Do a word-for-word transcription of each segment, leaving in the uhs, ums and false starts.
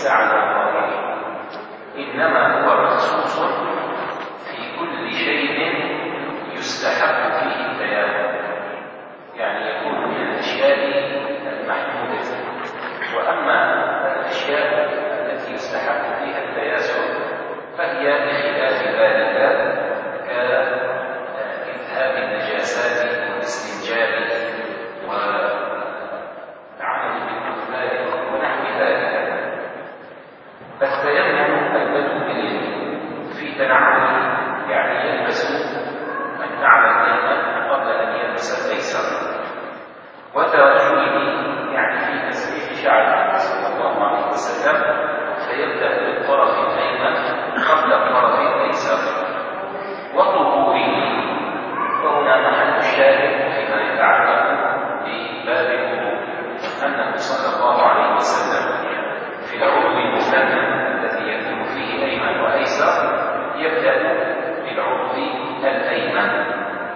ليس على الظاهر، إنما هو مخصوص في كل شيء يستحب فيه التيامن، يعني يكون من الأشياء المحمودة. وأما الأشياء التي يستحب فيها التياسر فهي بخلاف ذلك كإذهاب النجاسات والاستنجاب والعمل بالكفار ونحو ذلك. التيمم البدء باليد في تنعل، يعني يلبس النعل الأيمن قبل أن يلبس الأيسر، وترجله يعني في تسريح شعره صلى الله عليه وسلم فيبدأ بالطرف الأيمن قبل الطرف الأيسر، وطهوره، وهنا محل الشاهد فيما يتعلق بباب الوضوء أنه صلى الله عليه وسلم في العضو المثنى الذي يكون فيه أيمن وأيسر يبدأ بالعضو الأيمن.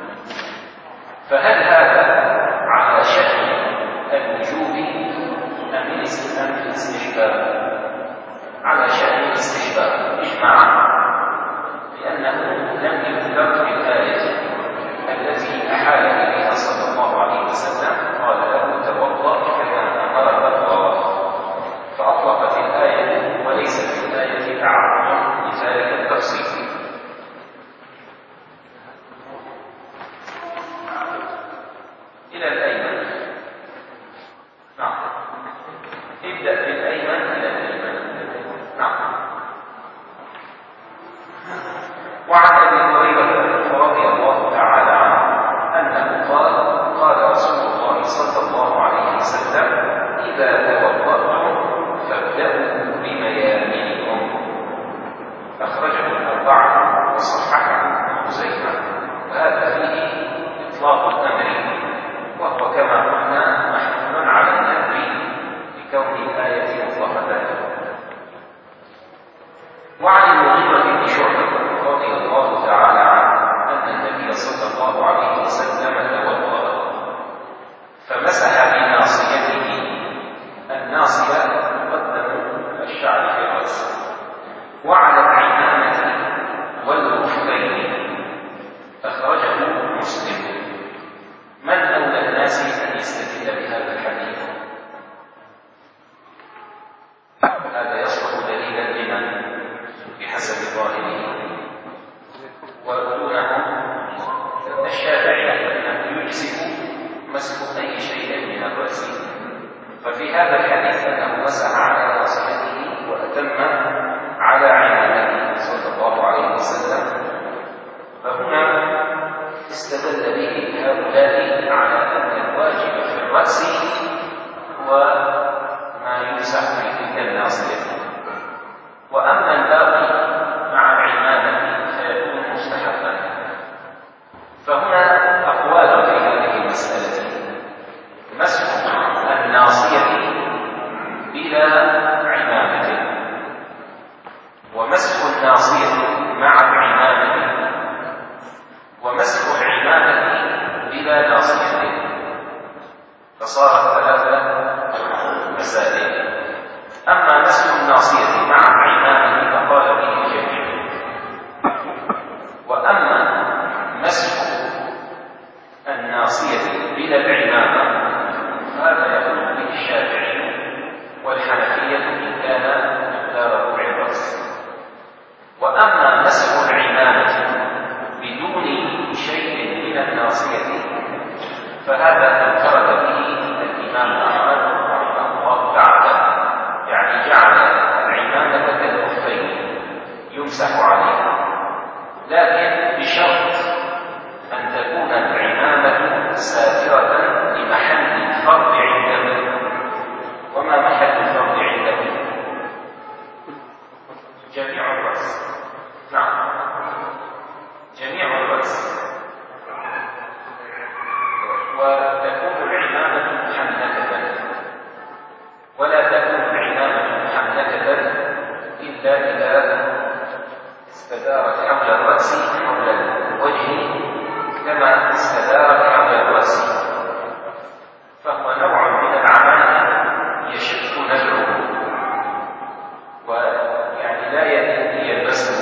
فهل هذا على شأن الوجوب أم الاستحباب؟ على شأن الاستحباب إجماعا، لأنه لم يذكر في الآية التي أحال إليها صلى الله عليه وسلم قال له توضأ كما أمرك الله، فأطلقت الآية وليس في الآية تعرض لذلك التفصيل. إلى الأيمن، نعم، ابدأ بالأيمن إلى الأيمن، نعم. وعن أبي هريرة رضي الله تعالى عنه أنه قال قال رسول الله صلى الله عليه وسلم إذا توضأتم فابدأوا بميامنكم، أخرجه الأربعة وصححه ابن خزيمة. وهذا فيه إطلاق الأمر، وهو كما قلنا محمول على النهي لكون الآية مطلقة. وعن المغيرة بن شعبة رضي الله تعالى عنه أن النبي صلى الله عليه وسلم توضأ فمسح بناصيته، الناصية مقدم الشعر في الرأس، وعلى العمامة والركبين، أخرجه مسلم. من أولى الناس أن يستدل بهذا الحديث؟ هذا يصبح دليلا لمن بحسب ظاهره، ودونه الشافعي أنه يجزئ مسح أي شيء من الرأس، ففي هذا الحديث أنه مسح على ناصيته وأتم على عمامته صلى الله عليه وسلم، فهنا استدل به هؤلاء على أن الواجب في الرأس هو ما يمسح في تلك الناصية، وأما الباقي مع العمامة فيكون مستحبا. فهنا أقوال في هذه المسألة: مسح الناصية بلا عمامة، ومسح الناصية مع العمامة، ومسح العمامة بلا ناصية، فصارت ثلاثة مسائل. أما مسح الناصية مع العمامة فقال به الجميع، وأما مسح الناصية بلا العمامة فهذا يقول به الشافعي والحنفية إن كان مقدار ربع الرأس. وأما مسح العمامة بدون شيء من الناصية فهذا انفرد به الإمام أحمد رحمه الله تعالى، يعني جعل العمامة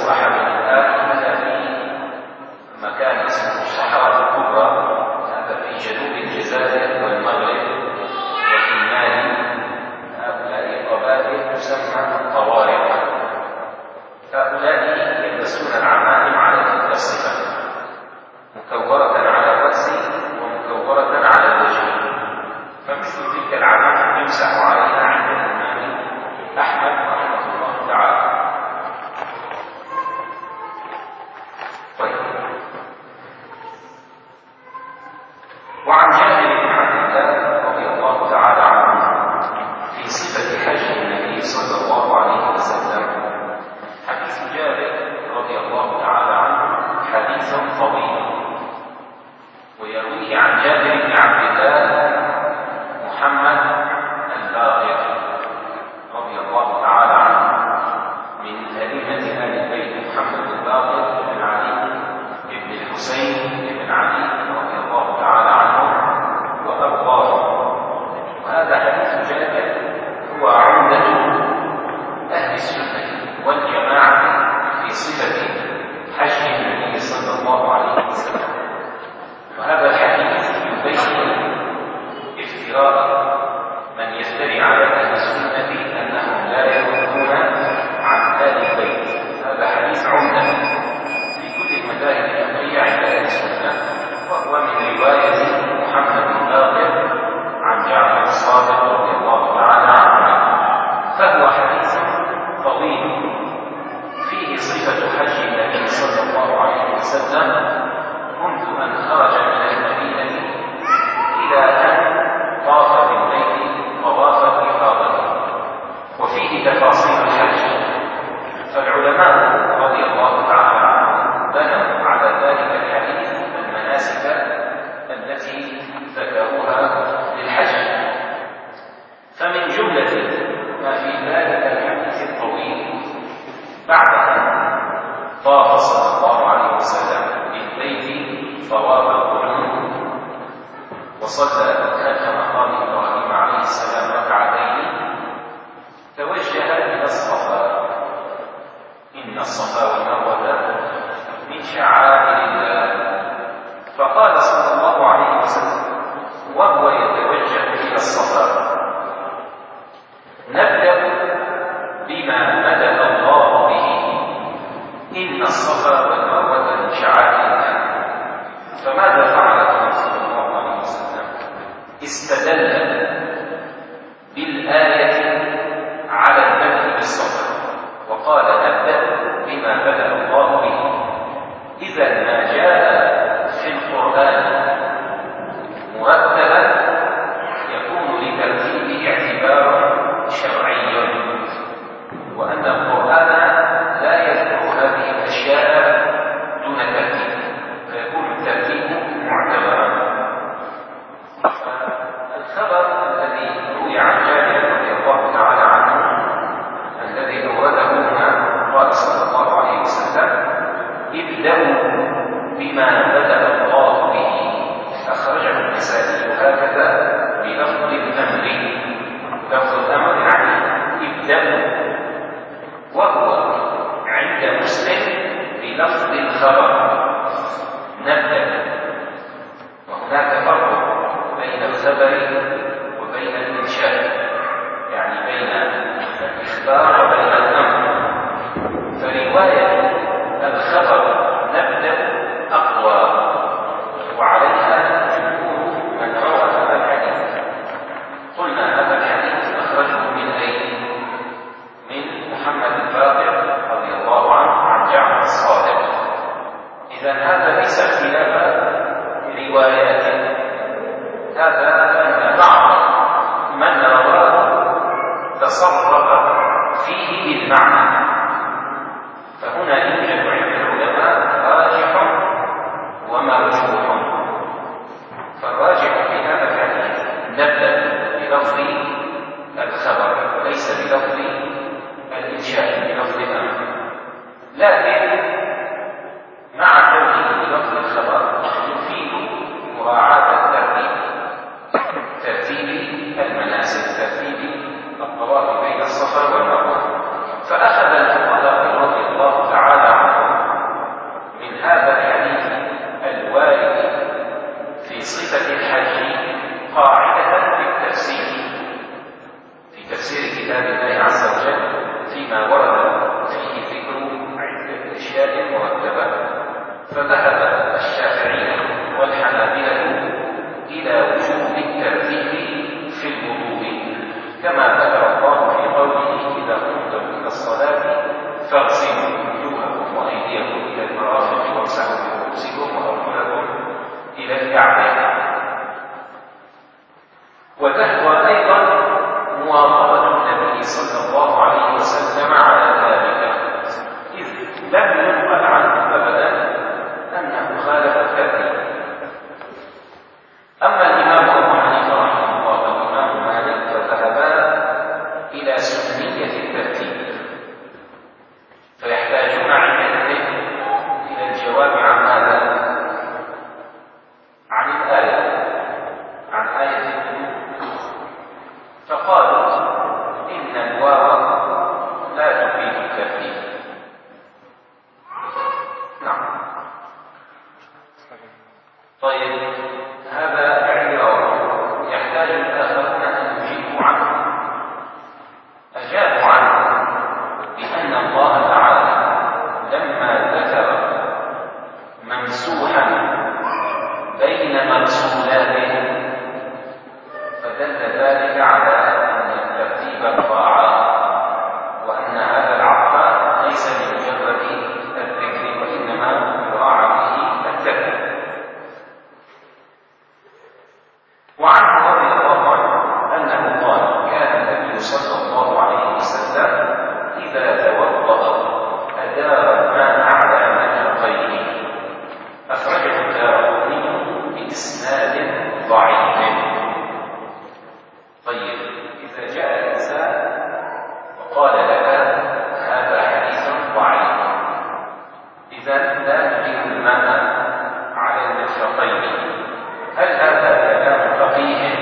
أصبح من الآن أتى في مكان اسمه الصحراء الكبرى، هذا في جنوب الجزائر والمغرب وفي مالي. هؤلاء القبائل تسمى الطوارق. هؤلاء يلبسون العمائم على تلك الصفة، مكورة على الرأس ومكورة على الوجه، فمثل تلك العمائم يمسح عليها عند الإمام أحمد رحمه الله تعالى. طيب، وعن جابر بن عبد الله رضي الله تعالى عنه في صفة حج النبي صلى الله عليه وسلم. حديث جابر رضي الله تعالى عنه حديث طويل، ويرويه عن جابر بن عبد الله محمد الباقر رضي الله تعالى عنه من أئمة آل البيت، محمد الباقر بن علي بن الحسين بن علي رضي الله تعالى عنه وأرضاه. وهذا حديث جابر هو عمدة أهل السنة والجماعة في صفة حج النبي صلى الله عليه وسلم. وهذا الحديث يبين افتراء من يفتري على أهل السنة أنهم لا يردون عن آل البيت. هذا حديث عمدة في كل المذاهب الفقهية عند أهل السنة، وهو من رواية محمد الباقر عن جعفر الصادق رضي الله تعالى عنه. فهو حديث طويل فيه صفة حج النبي صلى الله عليه وسلم منذ أن خرج من المدينة إلى أن طاف بالبيت طواف الإفاضة، وفيه تفاصيل الحج. فالعلماء رضي الله تعالى عنهم بنوا على ذلك الحديث المناسك التي ذكروها للحج. فمن جملة ما في ذلك الحديث الطويل، بعد أن طاف صلى الله عليه وسلم بالبيت طواف القدوم وصلى خلف مقام إبراهيم عليه السلام ركعتين، توجه إلى الصفا. إن الصفا والمروة من شعائر الله. فقال صلى الله عليه وسلم وهو يتوجه إلى الصفا: نبدأ بما بدأ الله به، إن الصفا والمروة من شعائر الله. فماذا فعل النبي صلى الله عليه وسلم؟ استدل بالآية على البدء بالصفا، وقال نبدأ بما بدأ الله به. إذا ما جاء في القرآن مرتبا يكون لترتيبه اعتبار شرعي، وأن القرآن لا يذكر هذه الأشياء دون ترتيب، فيكون الترتيب معتبرا. الخبر الذي روي عن جابر رضي الله تعالى عنه الذي أورده هنا قال صلى الله عليه وسلم: ابدأوا بما بدأ الله به. أخرجه النسائي هكذا بلفظ الأمر. لفظ الأمر يعني ابدأوا، وهو عند مسلم بلفظ الخبر نبدأ. وهناك فرق بين الخبر وبين الإنشاء، يعني بين الإخبار وبين الأمر. فرواية الخبر نبدأ أقوى، وعليها جمهور من روى هذا الحديث. قلنا هذا الحديث أخرجه من أين؟ من محمد الباقر رضي الله عنه عن جعفر الصادق. إذن هذا ليس اختلاف روايات، هذا أن بعض من رواه تصرف فيه بالمعنى. فهنا يوجد عند العلماء راجح ومرجوح. فالراجح في هذا الحديث نبدأ بلفظ الخبر وليس بلفظ الإنشاء، بلفظ الأمر. لكن مع كونه بلفظ الخبر يفيد مراعاة الترتيب، ترتيب المناسك، ترتيب الطواف بين الصفا والمروة. فأخذ الفقهاء رضي الله تعالى فيما ورد فيه ذكر عدة أشياء مرتبة، فذهب الشافعية والحنابلة إلى وجوب الترتيب في الوضوء كما ذكر الله في قوله إذا قمتم إلى الصلاة فاغسلوا وجوهكم وأيديكم إلى المرافق وامسحوا برؤوسكم وأرجلكم إلى الكعبين. وتهوى أيضا مواظبة النبي صلى الله عليه وسلم على ذلك، إذ لم ينقل عنه أبدا أنه خالف الترتيب. أما الإمام أبو حنيفة رحمه الله والإمام مالك فذهبا إلى سنية الترتيب، فيحتاجون عندئذ إلى الجواب عن ماذا؟ عن الآية، عن آية الوضوء، فقالوا إن الواو لا تفيد الترتيب. نعم. طيب، هذا اعتراض يحتاج الآخرون أن يجيبوا عنه. أجابوا عنه بأن الله تعالى لما ذكر ممسوحا بين مرسولاته فدل ذلك على أن الترتيب طاعة، وأن هذا العطف ليس لمجرد الذكر وإنما يراعى به الترتيب. وعنه رضي الله عنه أنه قال كان النبي صلى الله عليه وسلم إذا توضأ أدار الماء على مرفقيه، أخرجه الدارقطني بإسناد ضعيف. طيب، إذا جاء الإنسان وقال لك هذا حديث ضعيف، إذا لا نجيب الماء على المرفقين، هل هذا كلام فقيه؟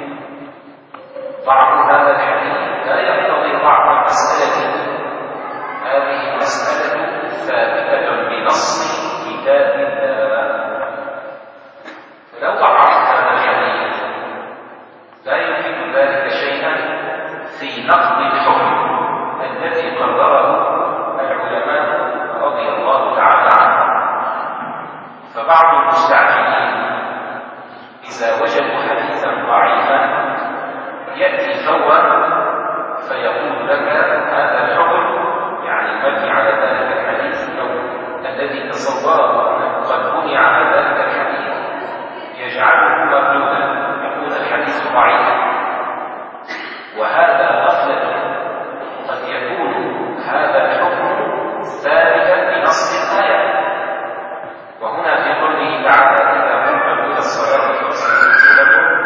ضعف هذا الحديث لا يقتضي ضعف المسألة، هذه مسألة ثابتة بنص كتاب الله، فلو ضعف هذا الحديث لا يفيد ذلك شيئا في نقض الحكم الذي قرره العلماء رضي الله تعالى عنهم. فبعض المستعجلين إذا وجدوا حديثا ضعيفا يأتي فورا فيقول لك هذا الحكم، يعني المبني على ذلك الحديث أو الذي تصوره أنه قد بني على ذلك الحديث يجعله مردودا، يقول الحديث ضعيف، وهذا غفلة. قد يكون هذا الحكم ثابتا بنص الآية، وهنا في قوله تعالى إذا قمتم إلى الصلاة فاغسلوا وجوهكم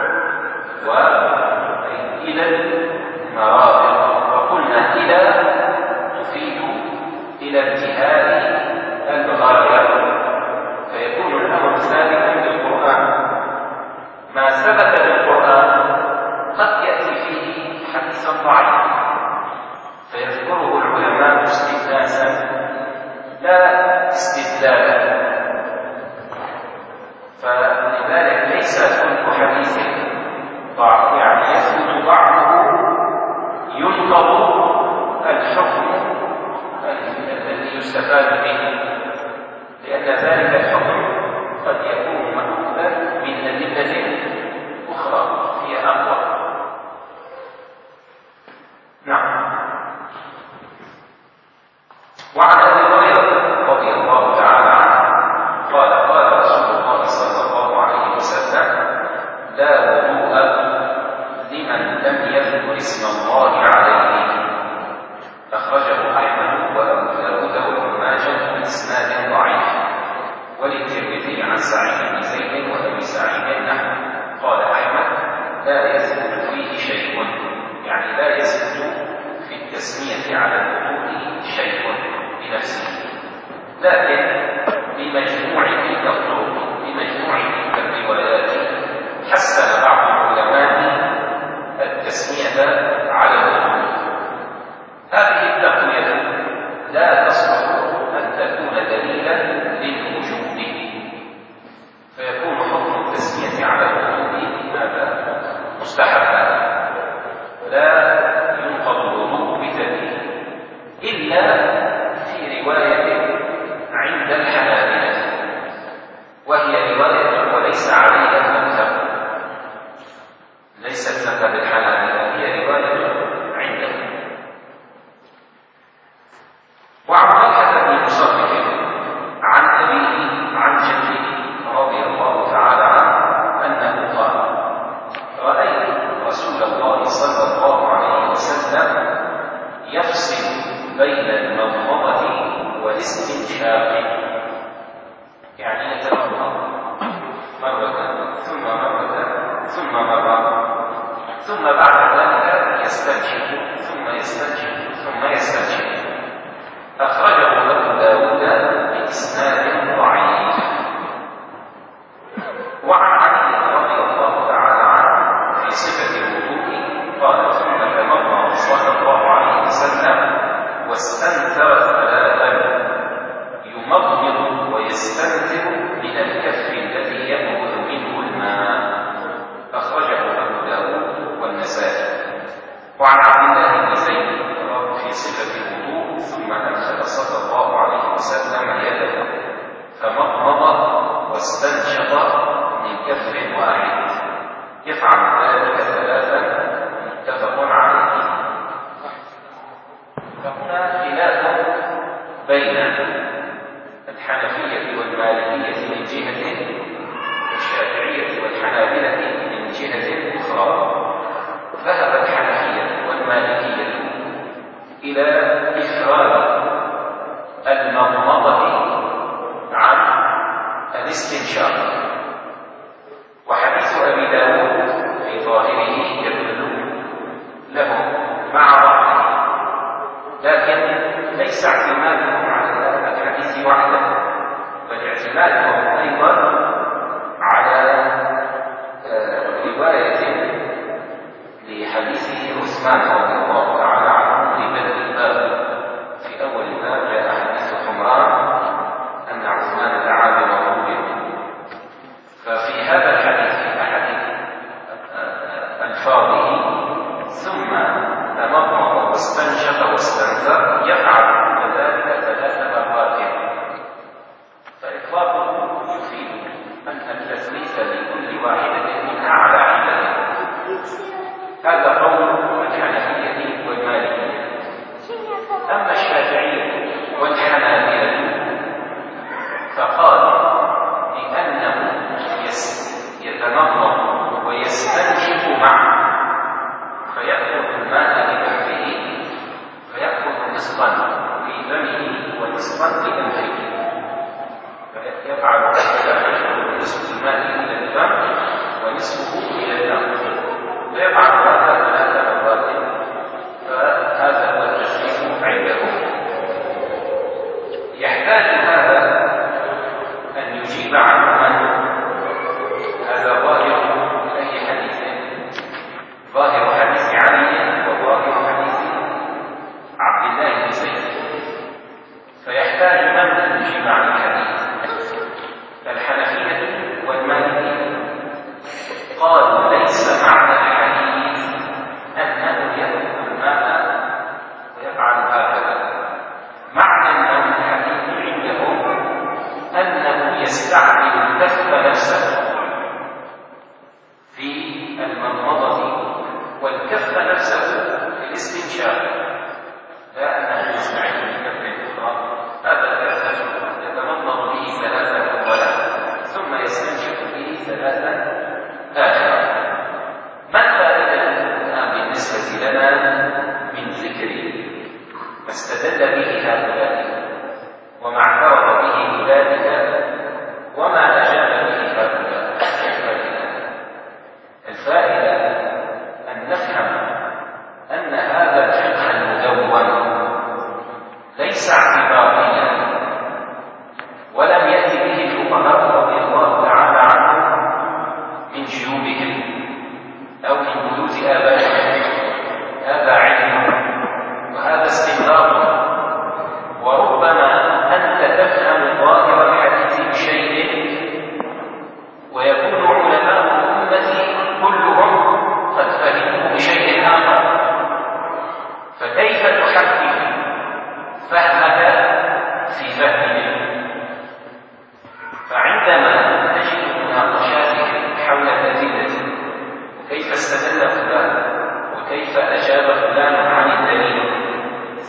وإلى المرافق، وقلنا إلى تفيد إلى انتهاء الغاية، فيكون الأمر ثابتا بالقرآن. ما ثبت بالقرآن قد يأتي فيه حديثا ضعيفا فيذكره العلماء استئناسا لا استدلالا، فلذلك ليس كل حديث ضعف يعني يثبت ضعفه ينقض الحكم الذي يستفاد به، لأن ذلك الحكم قد يكون مأخوذا من أدلة أخرى هي أقوى. نعم. وعن أبي هريرة رضي الله تعالى عنه قال قال رسول الله صلى الله عليه وسلم لا وضوء لمن لم يذكر اسم الله عليه، أخرجه أحمد وأبو داود وابن ماجه بإسناد ضعيف، وللترمذي عن سعيد بن زيد وأبي سعيد نحو. قال أحمد لا يثبت فيه شيء، يعني لا يثبت في التسمية على الوضوء شيء بنفسه، لكن بمجموع تلك الطرق بمجموع تلك الروايات حسن بعض العلماء التسمية على الوضوء. هذه التقوية لا تصلح أن تكون دليلا للوجوب، فيكون حكم التسمية على الوضوء هذا مستحبا لا ينقض الوضوء بتدليل، إلا في رواية عند الحنابلة، وهي رواية وليس عليها المذهب، ليست مذهب الحنابلة، هي رواية عندهم. وعن طلحة بن مصرف عن أبيه عن جده رضي الله تعالى عنه أنه قال: رأيت رسول الله صلى الله عليه وسلم يفصل بين المضمضة والاستنشاق، يعني يتمضمض مرة ثم مرة ثم مرة، ثم بعد ذلك يستنشق ثم يستنشق ثم يستنشق. أخرجه أبو داود بإسناد ضعيف. وعن علي رضي الله تعالى عنه في صفة الوضوء قال: ثم تمضمض صلى الله عليه وسلم واستنثر ثلاثا، يمضمض ويستنثر من الكف الذي يأخذ منه الماء. أخرجه أبو داود والنسائي. وعن عبد الله بن زيد في صفة الوضوء: ثم أدخل صلى الله عليه وسلم يده فمضمض واستنشق من كف واحد، يفعل ذلك ثلاثا، متفق عليه. فهنا خلاف بين الحنفية والمالكية من جهة، والشافعية والحنابلة من جهة أخرى. ذهب الحنفية والمالكية إلى إخراج المضمضة عن الاستنشاق، وحديث أبي داود في ظاهره يدل لهم مع بعضه، لكن ليس اعتمادهم على الحديث وحده، بل اعتمادهم أيضا على رواية لحديث عثمان رضي الله تعالى عنه في بدء الباب. في أول الباب جاء حديث حمران أن عثمان دعا بمغلوب، ففي هذا الحديث في أحد ألفاظه: ثم تمضمض واستنشق واستنثر، يفعل ذلك ثلاث مرات. فإطلاقه يفيد أن التثليث لكل واحدة منها على علته. هذا قول الحنفية والمالكية. أما الشافعية والحنابلة فقالوا بأنه يتمضمض ويستنشق معه، فيأخذ الماء بأنفه، فيأخذ نصفا في فمه ونصفا في أنفه، فيفعل هذا، يأخذ نصف الماء إلى الفم ونصفه إلى الأنف، فيفعل هذا ثلاث مرات. فهذا هو التشريف عندهم. يحتاج هذا أن يجيب عنه من هذا ظاهر أي حديث، ظاهر حديث علي وظاهر حديث عبد الله بن زيد، فيحتاج من أن يجيب عن الحديث. الحنفية والمالكية قالوا ليس معنى الحديث أنه يأخذ الماء ويفعل هكذا، معنى أن الحديث عندهم أنه يستعمل الكف نفسه في المضمضة والكف نفسه في الاستنشاق، لا أنه يستعمل الكف الأخرى. هذا الكف يتمضمض به ثلاثة أولا ثم يستنشق به ثلاثة آخر. ما الفائدة بالنسبة لنا من ذكر ما استدل به هؤلاء وما اعترض به أولئك وما أجاب به هؤلاء؟ الفائدة أن نفهم أن هذا الفقه المدون ليس اعتباريا، ولم يأتي به الفقهاء رضي الله تعالى عنهم من جيوبهم أو من بيوت آبائهم. هذا علم وهذا استنباط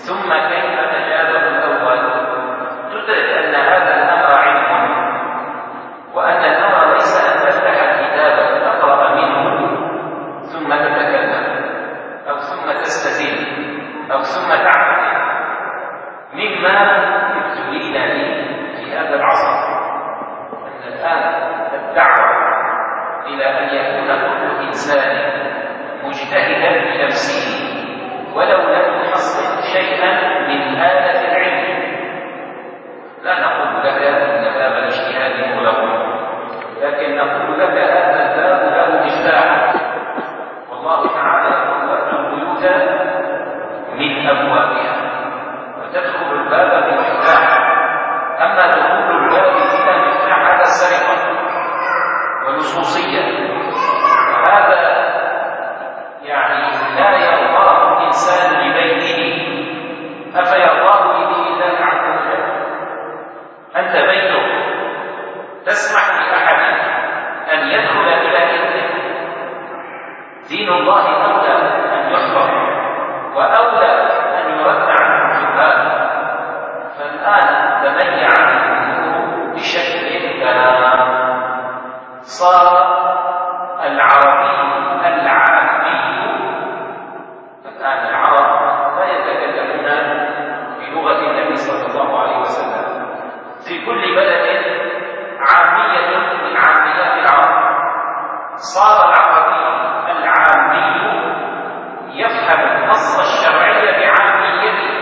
ثم كيف أجابه الأول، تدرك أن هذا الأمر علم، وأن الأمر ليس أن تفتح الكتاب وتقرأ منه ثم تتكلم أو ثم تستدل أو ثم تعتقد. مما ابتلينا به في هذا العصر أن الآن الدعوة إلى أن يكون كل إنسان مجتهدا بنفسه ولو لم يحصل شيئا من آلة العلم. لا نقول لك إن باب الاجتهاد مغلق، لكن نقول لك هذا الباب له مفتاح، والله تعالى يقول وأتوا البيوت من أبوابها، وتدخل الباب بمفتاح. أما دخول الباب بلا مفتاح هذا سرقة ولصوصية، وهذا يعني لا يرضاه الإنسان لبيته، أفيرضاه بدين الله عز وجل؟ أنت بيتك تسمح لأحد أن يدخل إلى بيتك، دين الله أولى أن يحفظ وأولى أن يرد عنه في الباب. فالآن تميع الأمور بشكل تام، صار العربي العامي، الآن العرب لا يتكلمون بلغة النبي صلى الله عليه وسلم، في كل بلد عامية من عاميات العرب. صار العربي العامي يفهم النص الشرعي بعاميته،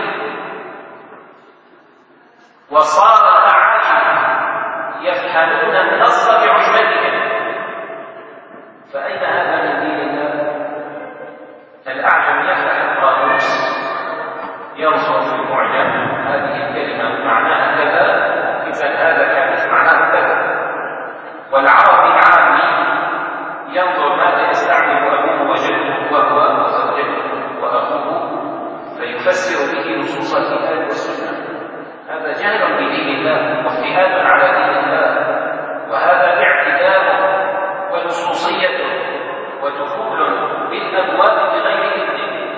وصار الأعاجم يفهمون النص بعجمتهم. فأين هذا من دين الله؟ الأعجم يفتح القاموس ينظر في المعجم، هذه الكلمة معناها كذا، إذا هذا كان معناه كذا. والعربي العامي ينظر ماذا يستعمل أبوه وجده وهو وزوجته وأخوه فيفسر به نصوص الكتاب والسنة. هذا جهل بدين الله وافتئات على دين الله، وهذا اعتداء ولصوصية ودخول بالأبواب بغير إذن.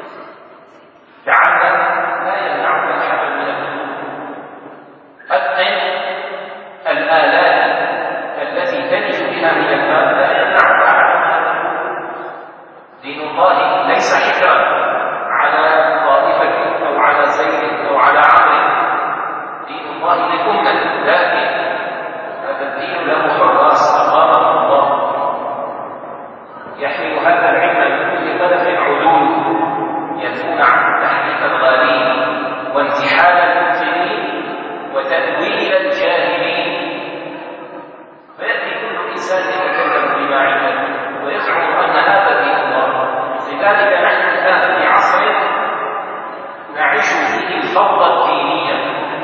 تعلم لا يمنعك أحد من الدخول. أتقن الآلات التي تنج بها من الباب، لا يمنعك أحد من الدخول. دين الله ليس حكرا على طائفة أو على زيد أو على عمرو، دين الله لأمة، لكن هذا الدين له حراس أقامه الله، يحمل هذا العلم من كل طرف عدول، ينفون عن تحريف الغالين وانتحال المبطلين وتأويل الجاهلين. فيأتي كل إنسان يتكلم بما عنده ويزعم أن هذا دين الله. لذلك نحن الآن في عصر نعيش فيه الفوضى الدينية،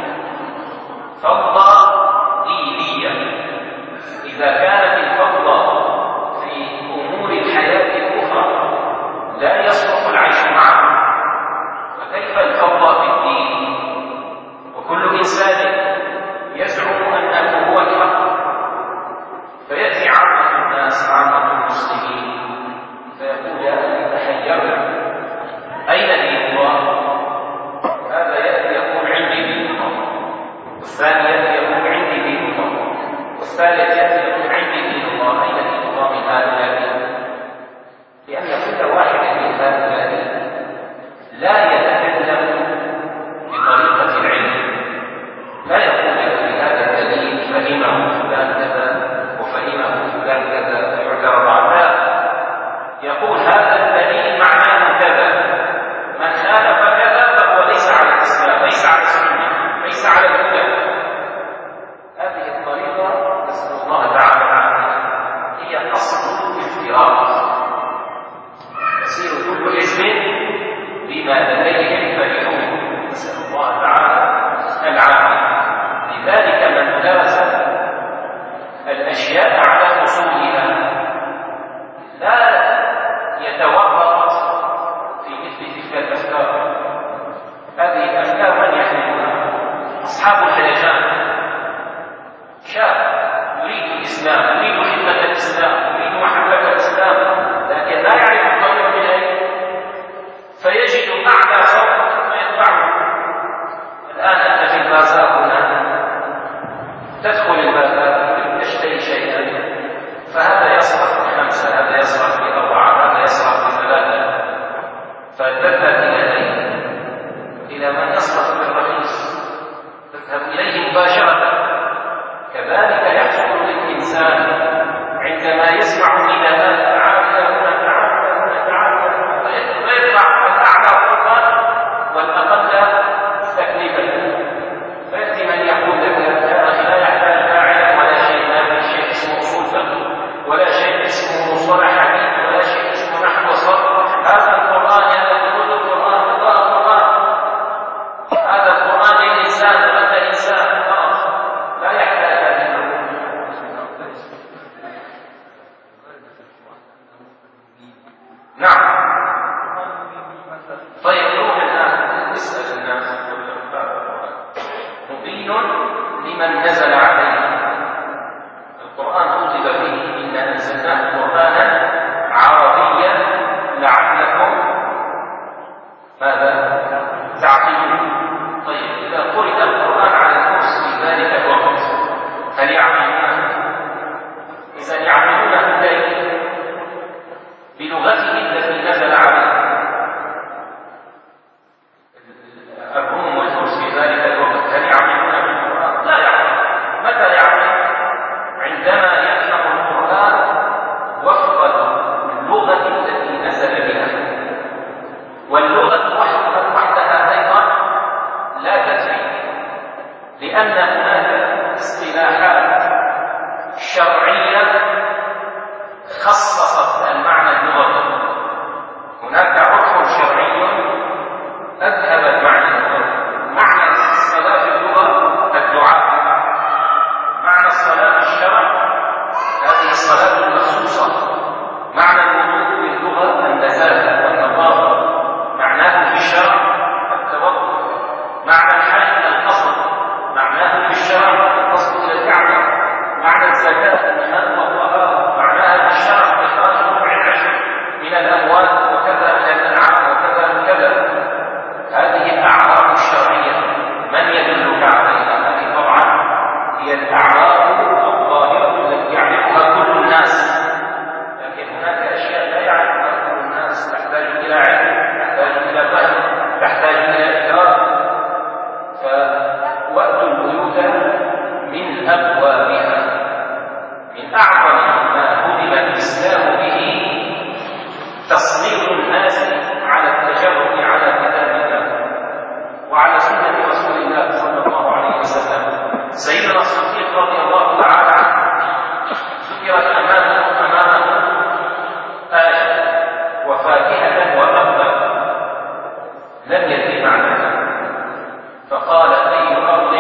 فوضى دينية. إذا كانت الفوضى في أمور الحياة الأخرى لا يصلح العيش معها، فكيف الفوضى في الدين؟ وكل إنسان يزعم أنه هو الحق، فيأتي عامة الناس، عامة المسلمين، فيقول يا أخي تحيرنا، أين دين الله؟ هذا يأتي يقول عندي دين الله، والثاني يأتي يقول عندي دين الله، والثالث يأتي يقول عندي دين الله. أين دين الله من هؤلاء؟ لأن كل واحد من هؤلاء لا يتكلم بطريقة العلم، لا يقول لك هذا الدليل فهمه فلان كذا وفهمه فلان كذا فيعترض عنه، يقول هذا الدليل معناه كذا، من خالف كذا فهو ليس على الإسلام، ليس على السنة، ليس على الهدى. هذه الطريقة نسأل الله تعالى العافية، هي أصل الافتراق. يصير كل حزب بما لديهم فرحون، نسأل الله تعالى العافية. لذلك من درس الأشياء على أصولها لا يتورط في مثل تلك الأفكار. هذه الأفكار من يحملونها؟ أصحاب الهيجان، شاب يريد الإسلام، يريد خدمة الإسلام، يريد محبة الإسلام، لكن لا يعرف الطريق إليه، فيجد أعلى صوت فيتبعه ممن نزل عليه. القرآن كتب به إنا أنزلناه قرآنا عربيا لعلكم ماذا؟ تعقلون. طيب إذا قرئ القرآن على الفرس في ذلك الوقت هل يعقلونه؟ إذا يعقلونه كيف؟ بلغته التي نزل عليه. الروم والفرس في ذلك الوقت هل يعقلون بالقرآن؟ لا يعقل. متى يعقل؟ عندما يفهم القرآن وفق اللغة التي نزل بها. واللغة وحدها أيضا لا تكفي، لأن هناك اصطلاحات شرعية خصصت المعنى اللغوي. هناك عرف شرعي أذهب المعنى اللغوي. معنى الصلاة في اللغة الدعاء. معنى الصلاة في الشرع هذه الصلاة المخصوصة. معنى الوضوء في اللغة النزاهة والنظافة. معناه في الشرع التوضؤ. معنى الحج القصد. معناه في الشرع القصد إلى الكعبة. معنى الزكاة المال والطهارة. معناها في الشرع إخراج ربع العشر من الأموال وكذا من الأنعام وكذا وكذا. هذه الأعراف الشرعية من يدلك عليها؟ هذه طبعا هي الأعراف الظاهرة التي يعرفها كل الناس، لكن هناك أشياء لا يعرفها كل الناس، تحتاج إلى علم، تحتاج إلى فهم، تحتاج إلى إدراك. فوأتوا البيوت من أبوابها. من أعظم ما هدم الإسلام به تصنيف الناس على التجرد على كتاب الله وعلى سنة رسول الله صلى الله عليه وسلم. سيدنا الصديق رضي الله تعالى عنه ذكرت أمامه أمامه آية وفاكهة وأبا لم يدري معناها، فقال أي أرض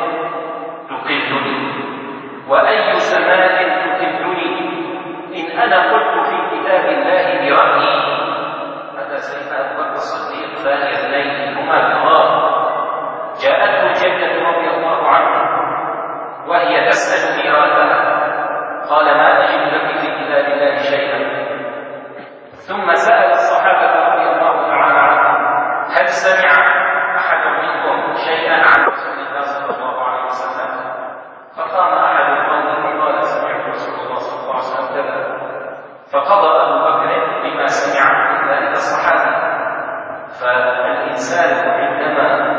تقلني وأي سماء تكلني إن أنا قلت في كتاب الله برأيي. هذا سيدنا أبو بكر الصديق ثاني اثنين هما كبار. جاءته الجنة رضي الله عنه وهي تسأل ميراثها، قال ما أجد لك في كتاب الله شيئا. ثم سأل الصحابة رضي الله تعالى عنهم هل سمع أحد منكم شيئا عن رسول الله صلى الله عليه وسلم؟ فقام أحد القوم وقال سمعت رسول الله صلى الله عليه وسلم كذا. فقضى أبو بكر بما سمع من ذلك الصحابي. فالإنسان عندما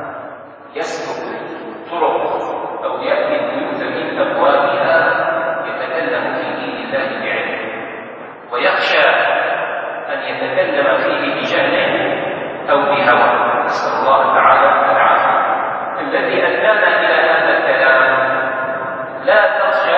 يسلك طرق أو يأتي البيوت من أبوابها يتكلم في دين الله بعلم، ويخشى أن يتكلم فيه بجهل أو بهوى. نسأل الله تعالى العافية. الذي أدانا إلى هذا الكلام لا تخشى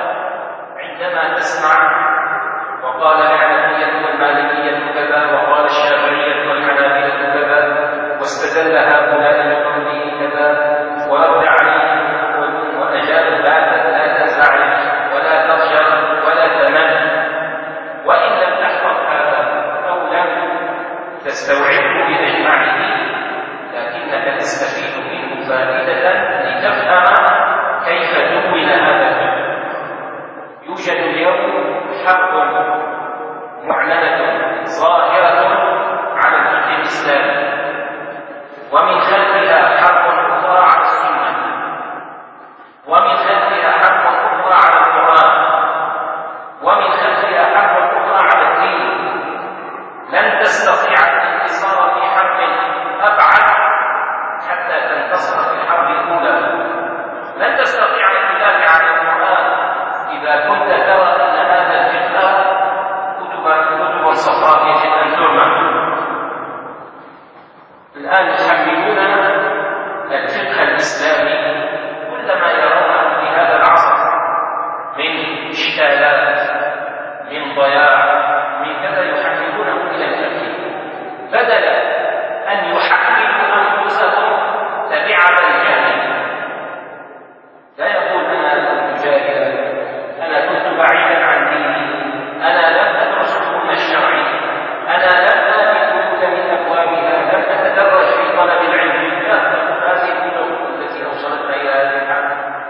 عندما تسمع وقال الحنفية والمالكية كذا وقال الشافعية والحنابلة كذا واستدل هؤلاء بقوله كذا ورد عليهم وأجاب بعد. لا تنزعج ولا تخشى ولا تمل. وإن لم تحفظ هذا أو لم تستوعبه بأجمعه لكنك تستفيد منه فائدة لتفهم كيف دون هذا الفكر. يوجد اليوم حرب معلنة ظاهرة على الفقه الإسلامي، ومن خلفها حرب أخرى على السنة، ومن خلفها حرب أخرى على القرآن، ومن خلفها حرب أخرى على الدين. لن تستطيع الانتصار في حرب أبعد حتى تنتصر في الحرب الأولى. لن تستطيع أن تدافع عن القرآن إذا كنت ترى أن هذا الفقه كتب صفراء يجب أن ترمى. الآن يحملون الفقه الإسلامي كل ما يرونه في هذا العصر من إشكالات، من ضياع، من كذا يحملونه إلى الفقه بدلا أن يحملوا أنفسهم تبعة الجاهل. لا يقول أنا كنت جاهلا، أنا كنت بعيدا عن ديني، أنا لم أدرس العلم الشرعي، أنا لم آتي البيوت من أبوابها، لم أتدرج في طلب العلم. هذه الكتب التي أوصلتنا إلى هذه الحال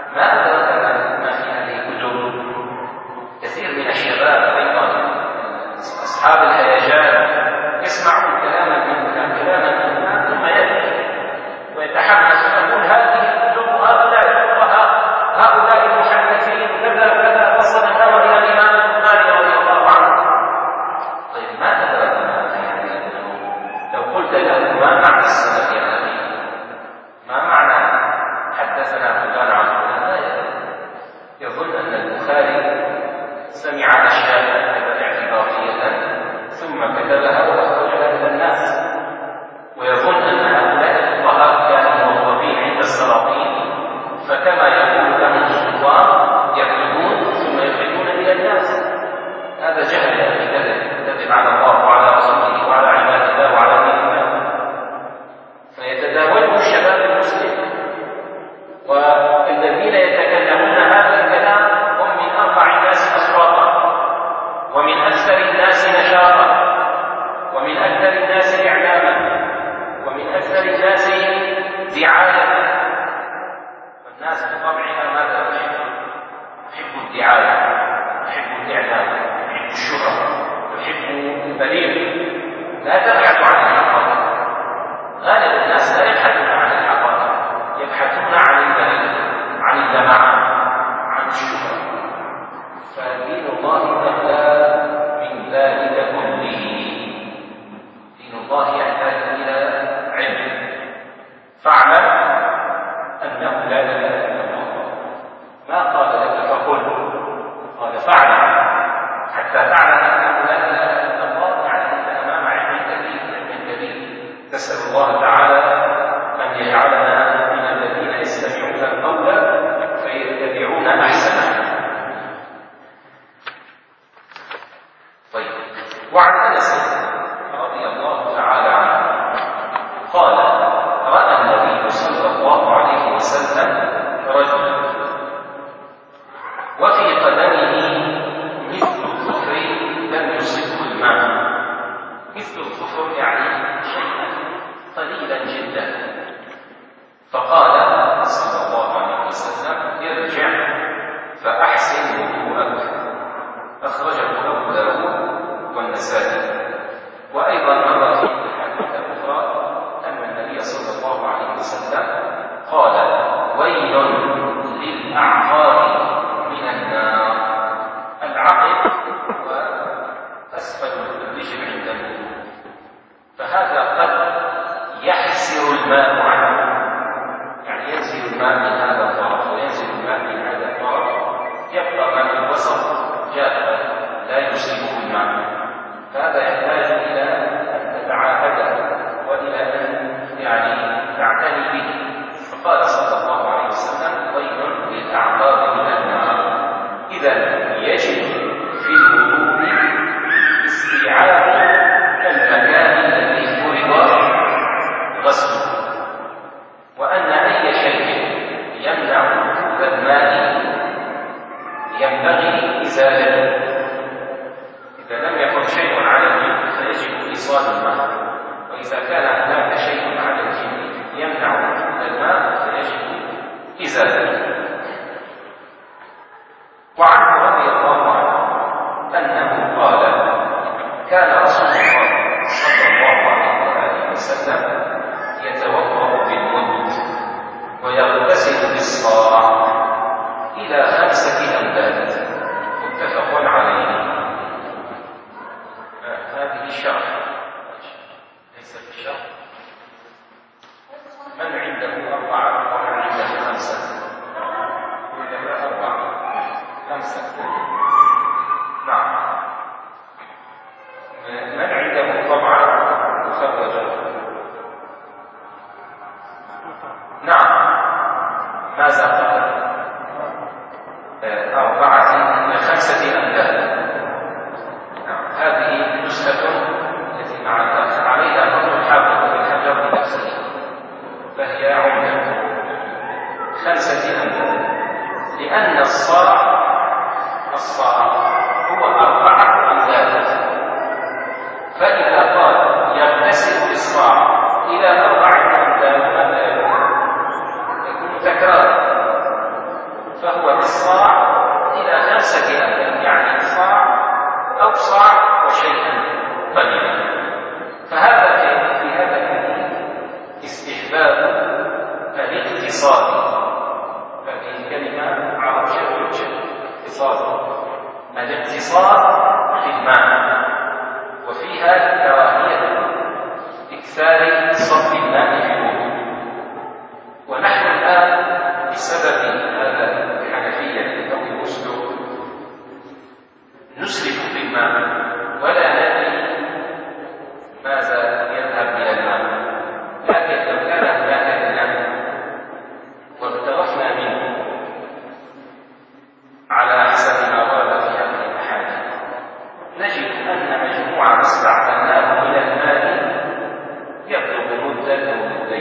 للناس دعاية، فالناس بطبعها ماذا تحب؟ تحب الدعاية، تحب الإعلام، تحب الشهرة، تحب البليغ، لا تبحث عن الحقائق. غالب الناس لا يبحثون عن الحقائق، يبحثون عن البليغ، عن اللمعة، عن الشهرة. فدين الله أغلى من ذلك كله. دين الله يحتاج إلى علم. فاعلم أنه لا إله إلا الله. ما قال لك فقل، قال فاعلم حتى تعلم أنه لا إله إلا الله. يعني أنت أمام علم كبير، علم كبير. نسأل الله تعالى أن يجعلنا من الذين يستمعون القول فيتبعون أحسنه. طيب، وعن أنس رضي الله تعالى عنه قال: رأى النبي صلى الله عليه وسلم رجلا وفي قدمه مثل الظفر لم يصبه الماء. مثل الظفر يعني شيئا قليلا جدا. فقال صلى الله عليه وسلم: ارجع فأحسن وضوءك. أخرجه أبو داود والنسائي. وأيضا مر في الحديث الأخرى أن النبي صلى الله عليه وسلم قال: ويل للأعقاب من النار. العقب هو أسفل الرجل عند الوضوء، فهذا قد يحسر الماء عنه، يعني ينزل الماء من هذا الطرف وينزل الماء من هذا الطرف، يبقى ما في الوسط جافا لا يصيبه الماء. فهذا يحتاج إلى أن تتعاهده وإلى أن يعني تعتني به. فقال صلى الله عليه وسلم: ويل للأعقاب من النار. إذا يجب في الوضوء استيعاب المكان الذي فرض غسله، وأن أي شيء يمنع وجود الماء ينبغي إزالته. إذا لم يكن شيء على الجلد فيجب إيصال الماء، وإذا كان هناك شيء على الجلد يمنع وجود الماء فيجب إزالته. وعنه رضي الله عنه أنه قال: كان رسول الله صلى الله عليه وسلم يتوضأ بالمد ويغتسل بالصاع إلى خمسة أمداد. متفق عليه. هذه الشرح ليس في الشرح. من عنده أربعة ومن عنده خمسة؟ عنده أربعة خمسة. نعم. من عنده طبعا مخرجة؟ نعم. ماذا قال؟ أربعة إلى خمسة أمداد. هذه نسخة التي مع الأخ عليها نظر الحافظ بن حجر بنفسه، فهي عمدة خمسة أمداد، لأن الصاع الصاع هو أربعة أمداد. فإذا قال يغتسل بالصاع إلى أربعة أمداد ماذا يكون؟ يكون تكرارا. فهو بالصاع إلى خمسة أمداد، يعني صاع أو صاع وشيئا قليلا. فهذا في هذا الحديث استحباب الاقتصاد. هذه الكلمة عربية جدا، اقتصاد، الاقتصاد في الماء، وفيها كراهية إكثار صب الماء في الوضوء. ونحن الآن بسبب هذا الحنفية أو المسلوك نسرف في الماء ولا ندري ماذا يذهب إلى الماء. لكن لو كان هناك إناء واغترفنا منه على حسب ما ورد في هذه الأحاديث، نجد أن مجموع ما استعملناه من الماء يبلغ مدة أو مدتين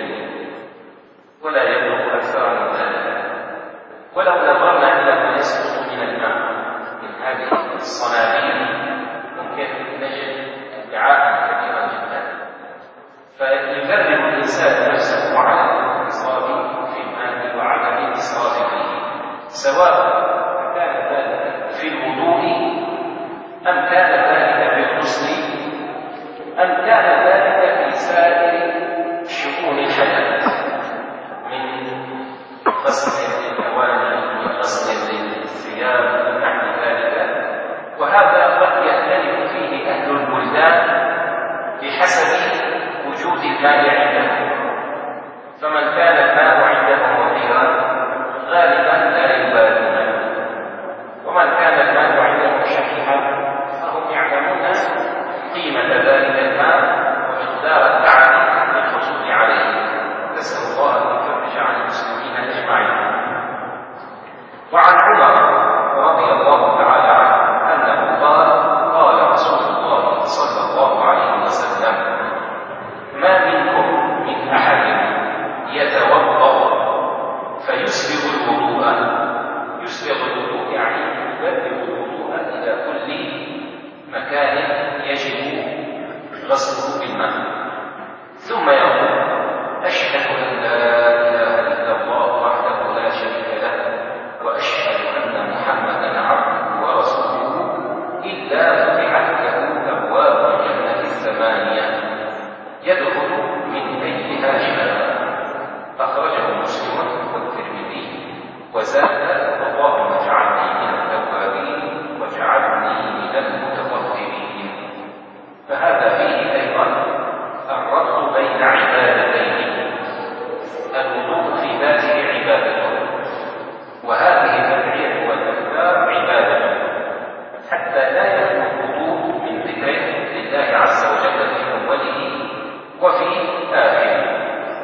البلدان بحسب وجود الماء عندهم، فمن كان الماء عندهم وفيرا غالبا لا يبالون، ومن كان الماء عندهم شحيحا فهم يعلمون قيمة ذلك الماء ومقدار التعب للحصول عليه. نسأل الله أن يفرج عن المسلمين أجمعين. وعن عمر رضي الله تعالى عنه أنه قال قال رسول الله صلى الله عليه وسلم: ما منكم من أحد يتوضأ فيسبغ الوضوء، يسبغ الوضوء يعني يبدل الوضوء إلى كل مكان يجب غسله بالماء، ثم يقول: أشهد أن لا إله إلا الله وحده لا شريك له وأشهد أن محمدا عبده ورسوله، إلا فتحت له أبواب الجنة الثمانية يدخل من أيها شاء. أخرجه مسلم والترمذي وزاد: اللهم اجعلني من التوابين واجعلني من المتطهرين. فهذا فيه أيضا الربط بين عبادتين، الوضوء في ذاته عبادة، وهذه الأدعية والأذكار عبادة، حتى لا يكون الوضوء من ذكر لله عز وجل في أوله وفي آخره.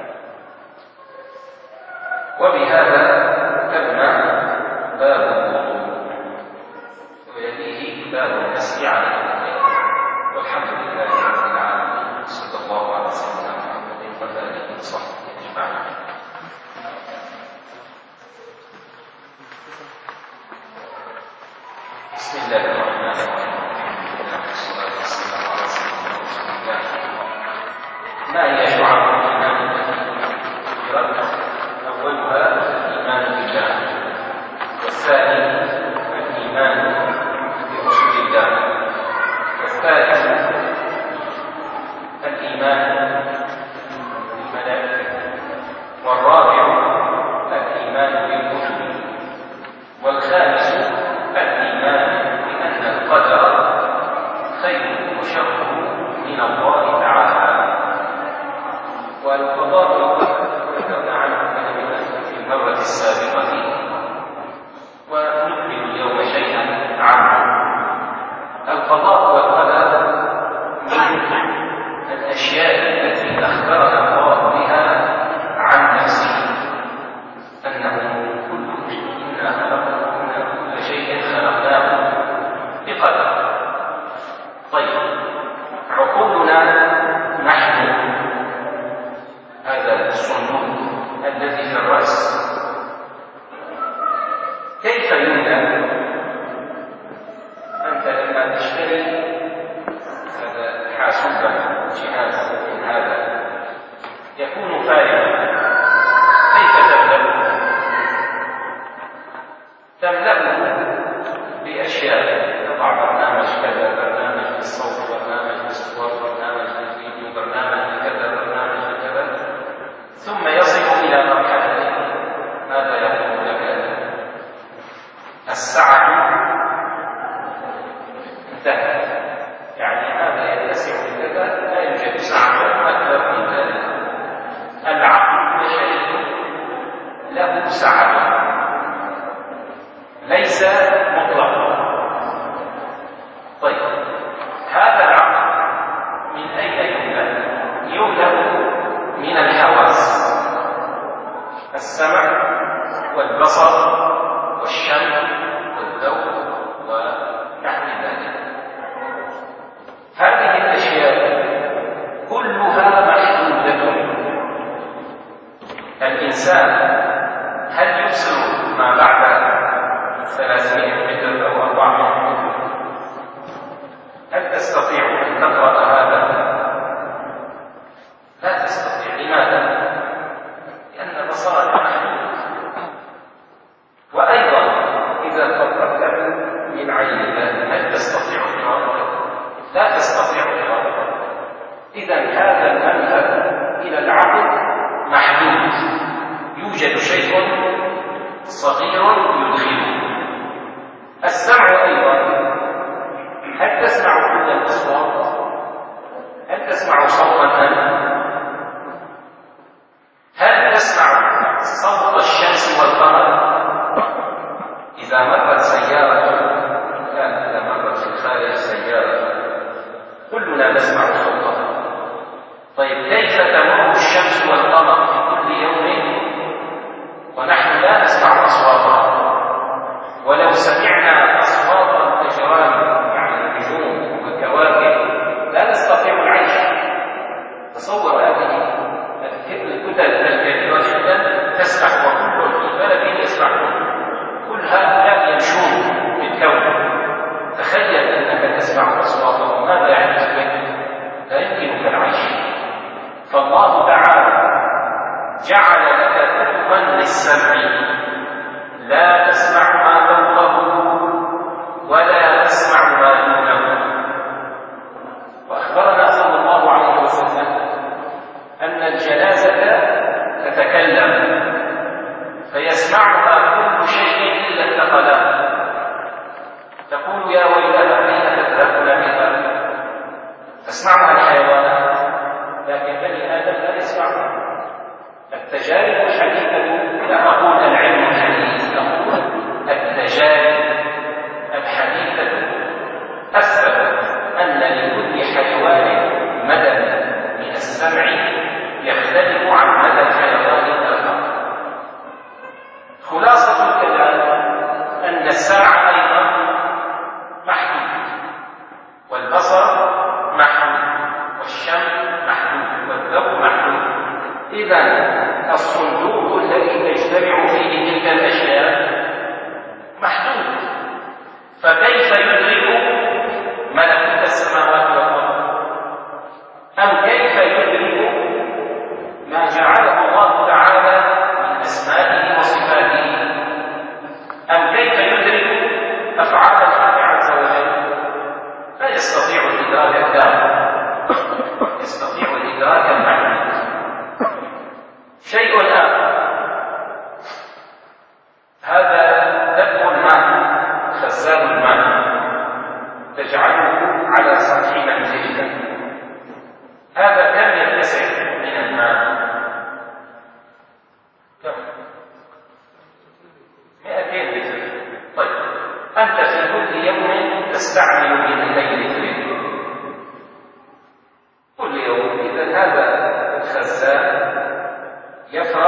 وبهذا تم باب الوضوء، ويليه باب المسح على اليدين. والحمد لله رب العالمين، صلى الله على سيدنا محمد وعلى آله وصحبه أجمعين. بسم الله الرحمن الرحيم، والصلاة والسلام على سيدنا رسول الله. ما هي شعب الإيمان التي ذكرت؟ أولها الإيمان بالله، والثاني الإيمان برسول الله، والثالث الإيمان بالملائكة، والرابع الإيمان بالكتب، والخامس الإيمان بأن القدر خير وشر من الله تعالى. والقضاء والقدر ذكرنا عنه في المرة السابقة، ونكمل اليوم شيئا عنه. القضاء والقدر من الأشياء التي أخبرنا الله بها عن نفسه، أنه كل إنا خلقنا كل شيء خلقناه بقدر. طيب، عقولنا نحن هذا الصندوق الذي في الرأس كيف يملأ؟ أنت لما تشتري هذا حاسوبا جهاز من هذا يكون فارغا، كيف تملأه؟ تملأه بأشياء، تضع برنامج كذا، برنامج للصوت، برنامج للصور، برنامج للفيديو، برنامج لكذا، برنامج لكذا، ثم يصل إلى مرحلة ماذا يقول لك؟ السعة انتهت، يعني هذا يتسع لكذا، لا يوجد سعة أكثر من ذلك. العقل البشري له سعة ليس مطلقا. طيب، هذا العقل من أين يملأ؟ يملأ من الحواس، السمع والبصر والشم والذوق ونحو ذلك. هذه الأشياء كلها محدودة. الإنسان هل يبصر ما بعد ثلاثمائة متر أو أربعمائة متر؟ هل تستطيع أن تقرأ هذا؟ لا تستطيع. لماذا؟ لأن بصرك محدود. وأيضا إذا قربت من عينك هل تستطيع قراءته؟ لا تستطيع قراءته. إذا هذا المذهب إلى العقل محدود، يوجد شيء صغير يدخله. السمع أيضا، هل تسمع كل الأصوات؟ جعل لك كتبا للسمع لا تسمع ما فوقه ولا تسمع ما دونه. وأخبرنا صلى الله عليه وسلم أن الجنازة تتكلم فيسمعها كل شيء إلا الثقلان، تقول يا ويلها أين تذهبون بها؟ تسمعها الحيوانات لكن بني آدم لا يسمعها. التجارب الحديثة، لا أقول العلم الحديث، أقول التجارب الحديثة أثبتت أن لكل حيوان مدى من السمع يختلف عن مدى الحيوان الآخر. خلاصة الكلام أن السمع أيضا محدود، والبصر محدود، والشم محدود، والذوق محدود. إذن الصندوق الذي تجتمع فيه تلك الأشياء محدود، فكيف يدرك ملكوت السماوات والأرض؟ أم كيف يدرك ما جعله الله تعالى من أسمائه وصفاته؟ أم كيف يدرك أفعال الحق عز وجل؟ لا يستطيع الإدراك التام، يستطيع الإدراك المحدود. شيء آخر، هذا دفع الماء، خزان الماء تجعله على سطح منزلك، هذا كم يتسع من الماء؟ كم؟ مئتين لتر. طيب أنت في كل يوم تستعمل مئتين لتر كل يوم. إذا هذا الخزان يفرغ